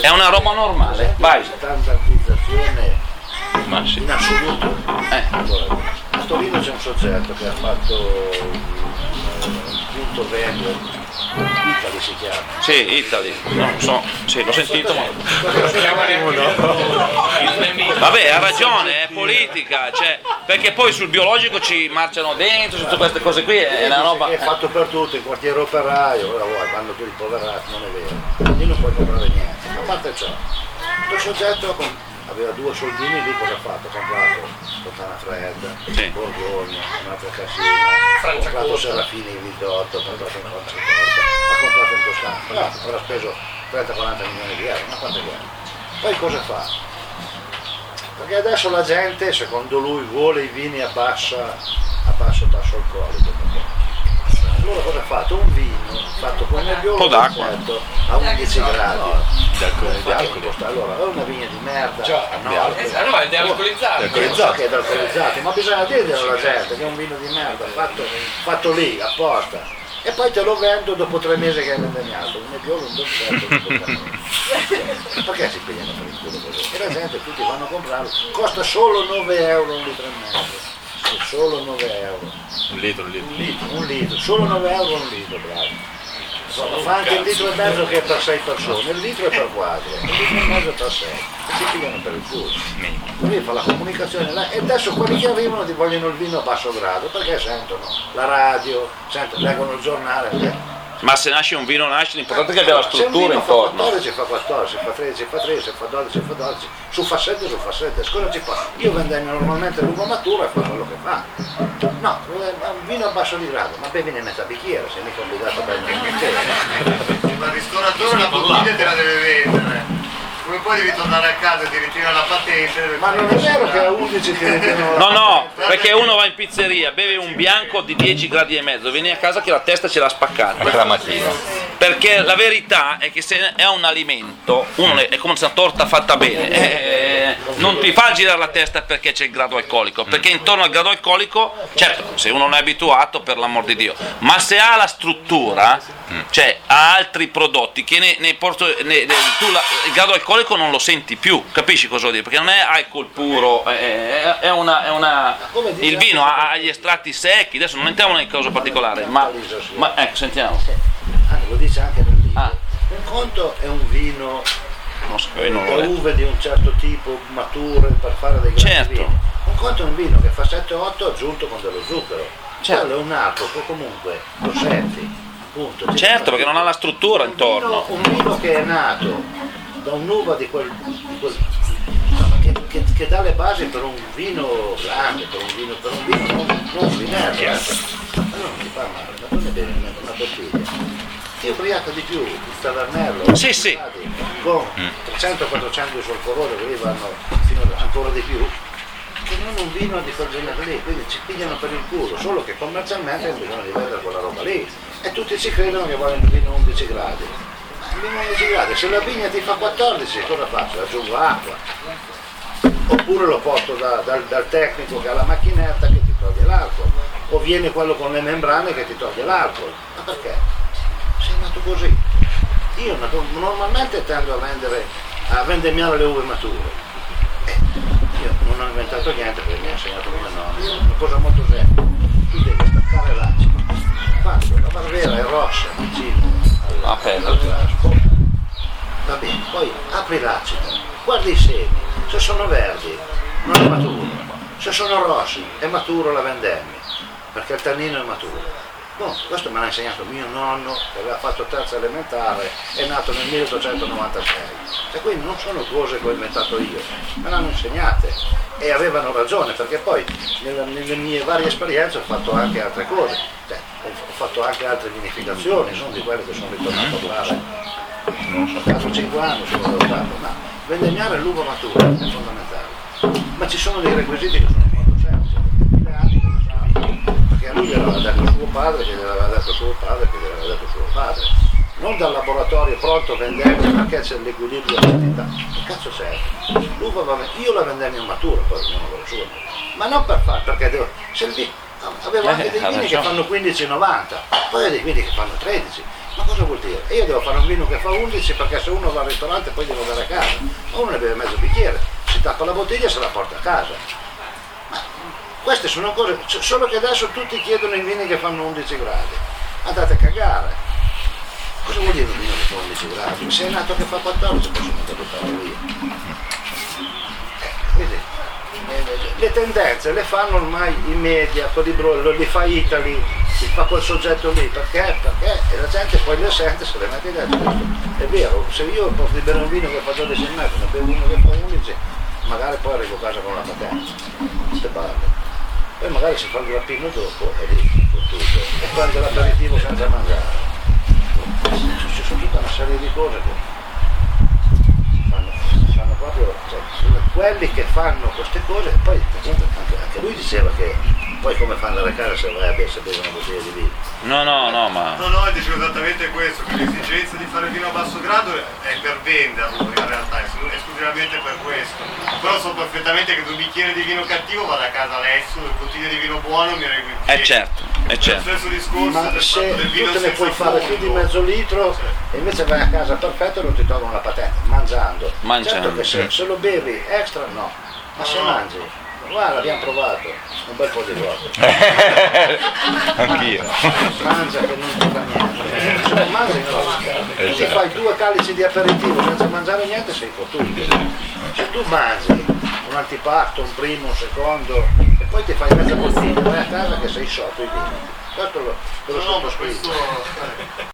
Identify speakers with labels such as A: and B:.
A: È una roba normale, vai.
B: Standardizzazione
A: Ma sì.
B: in assoluto. Allora, a Torino c'è un soggetto che ha fatto il punto venue, Italy si chiama.
A: Sì, Italy, non so, sì, l'ho sentito, ma... Vabbè, ha ragione, è politica, cioè, perché poi sul biologico ci marciano dentro, su tutte queste cose qui, è una roba...
B: È fatto per tutto, il quartiere operaio, ora vuoi, vanno tutti i poverati, non è vero. Lì non puoi comprare niente. A parte ciò, questo soggetto aveva 2 soldini lì, cosa ha fatto? Ha comprato Fontana Fredda,
A: Sì.
B: Borgogna, un'altra casina, ha comprato Serafini il Vidotto, ha comprato un Franciacorta, ha comprato in Toscana, però avrà speso 30-40 milioni di euro, ma quanto è? Poi cosa fa? Perché adesso la gente, secondo lui, vuole i vini a basso alcolico. Allora cosa ha fatto? Un vino fatto con nebbiolo
A: d'acqua
B: a 11 gradi di alcol. Allora è una vigna di merda,
C: No, è dealcolizzato.
B: che è da alcolizzati, ma bisogna dirglielo alla gente che è un vino di merda fatto lì apposta, e poi te lo vendo dopo 3 mesi che hai vendemmiato un nebbiolo, un dolcetto, perché si pigliano per il culo così? E la gente tutti vanno a comprarlo, costa solo 9 euro un litro e mezzo. Solo 9 euro.
D: Un litro.
B: Un litro, solo 9 euro un litro, bravo. Fa anche il litro e mezzo che è per 6 persone, il litro è per 4, il litro e mezzo è per 6. E si pigliano per il culo. Lui fa la comunicazione là, e adesso quelli che arrivano ti vogliono il vino a basso grado, perché sentono la radio, leggono il giornale.
A: Ma se nasce un vino nasce, l'importante è che abbia la struttura intorno.
B: Fa 14, fa 14, fa 13, fa 13, fa 12, fa 12, su fa 7, cosa ci fa? Io vendendo normalmente l'uva matura e fa quello che fa. No, un vino a basso di grado, ma bevi in metà bicchiere, sei mica obbligato a bere un bicchiere.
E: Ma il ristoratore la bottiglia te la deve vendere. Come poi devi tornare a casa e ti ritira la patente.
B: Ma non è vero che a 11 ti ritirano la
A: No, perché uno va in pizzeria, beve un bianco di 10 gradi e mezzo, vieni a casa che la testa ce l'ha spaccata.
D: La mattina.
A: Perché la verità è che se è un alimento, uno è come una torta fatta bene, non ti fa girare la testa perché c'è il grado alcolico, perché intorno al grado alcolico, certo, se uno non è abituato, per l'amor di Dio, ma se ha la struttura, cioè ha altri prodotti che il grado alcolico non lo senti più, capisci cosa vuol dire? Perché non è alcol puro, è una il vino ha gli estratti secchi, adesso non entriamo in cosa particolare, ma ecco, sentiamo.
B: Lo dice anche nel libro. Un conto è un vino da uve di un certo tipo, mature, per fare dei grandi vini. Un conto è un vino che fa 7-8 aggiunto con dello zucchero. Quello è un nato che comunque lo senti. Punto.
A: Certo, perché non ha la struttura intorno.
B: Un vino che è nato da un'uva di quel che dà le basi per un vino grande, per un vino non vinello. Allora non ti fa male, ma tu ne bevi una bottiglia. Ti ubriaca di più il tavernello,
A: sì.
B: con 300-400 di solforoso che lì vanno fino ancora di più, che non un vino di quel genere lì, quindi ci pigliano per il culo, solo che commercialmente hanno bisogno di vendere quella roba lì e tutti ci credono che vogliono il vino 11 gradi. Ma il vino 11 gradi, se la vigna ti fa 14, cosa faccio? Aggiungo acqua. Oppure lo porto dal tecnico che ha la macchinetta che ti toglie l'alcol, o viene quello con le membrane che ti toglie l'alcol. Ma perché? Sei nato così. Io normalmente tendo a vendemmiare le uve mature. Io non ho inventato niente perché mi ha insegnato mio nonno. Una cosa molto semplice. Tu devi staccare l'acido. Quando la barbera è rossa vicino alla scopa, va bene, poi apri l'acido, guardi i semi, se sono verdi non è maturo, se sono rossi è maturo, la vendemmia, perché il tannino è maturo. Questo me l'ha insegnato mio nonno che aveva fatto terza elementare, è nato nel 1896, e quindi non sono cose che ho inventato io, me l'hanno insegnate e avevano ragione, perché poi nelle mie varie esperienze ho fatto anche altre cose, ho fatto anche altre vinificazioni, non di quelle che sono ritornato a fare, non so, 4-5 anni sono stato, ma vendemmiare l'uva matura è fondamentale, ma ci sono dei requisiti che sono molto semplici, perché a lui gli aveva detto suo padre, che gli aveva detto suo padre, che gli aveva detto suo padre, non dal laboratorio pronto vendemmia perché c'è l'equilibrio dell'entità. Che cazzo serve? L'uva io la vendemmia matura, poi ognuno con la sua, ma non per fare, perché avevo anche dei vini che fanno 15,90, poi dei vini che fanno 13, Ma cosa vuol dire? E io devo fare un vino che fa 11 perché se uno va al ristorante poi devo andare a casa, ma uno ne beve mezzo bicchiere, si tappa la bottiglia e se la porta a casa. Ma queste sono cose, solo che adesso tutti chiedono i vini che fanno 11 gradi. Andate a cagare. Cosa vuol dire un vino che fa 11 gradi? Se è nato che fa 14 posso mettere buttare via. Quindi, le tendenze le fanno ormai i media, con i Brollo, li fa Italy, li fa quel soggetto lì, perché? Perché e la gente poi le sente, se le mette dentro. È vero, se io posso bere un vino che fa 12 e mezzo, ne bevo uno che fa 11, magari poi arrivo a casa con la patente, queste balle. Poi magari si fa il grappino dopo e lì con tutto, e prende l'aperitivo senza mangiare. Ci sono tutta una serie di cose che fanno proprio, cioè, quelli che fanno queste cose, poi anche lui diceva che poi come fanno andare a casa se vai a bere una bottiglia di vino.
A: No, ma...
E: No, dicevo esattamente questo, che l'esigenza di fare vino a basso grado è per venderlo in realtà, è esclusivamente per questo. Però so perfettamente che 2 bicchieri di vino cattivo vado a casa adesso, 2 bottiglie di vino buono mi arrivo in piedi.
A: Certo.
E: Lo stesso discorso
B: Ma
E: del
B: se
E: fatto del vino
B: tu te ne puoi
E: senza
B: fare
E: fondo.
B: più di mezzo litro e invece vai a casa perfetto e non ti tolgono la patente, mangiando. Certo che se lo bevi extra no, ma se mangi, guarda abbiamo provato un bel po' di volte.
D: Anch'io.
B: Mangia che non ti fa niente. Se non mangi no. Se fai 2 calici di aperitivo senza mangiare niente sei fottuto. Se tu mangi un antipasto, un primo, un secondo e poi ti fai mezza bottiglia, vai a casa che sei sotto i limiti. Questo lo sottoscritto.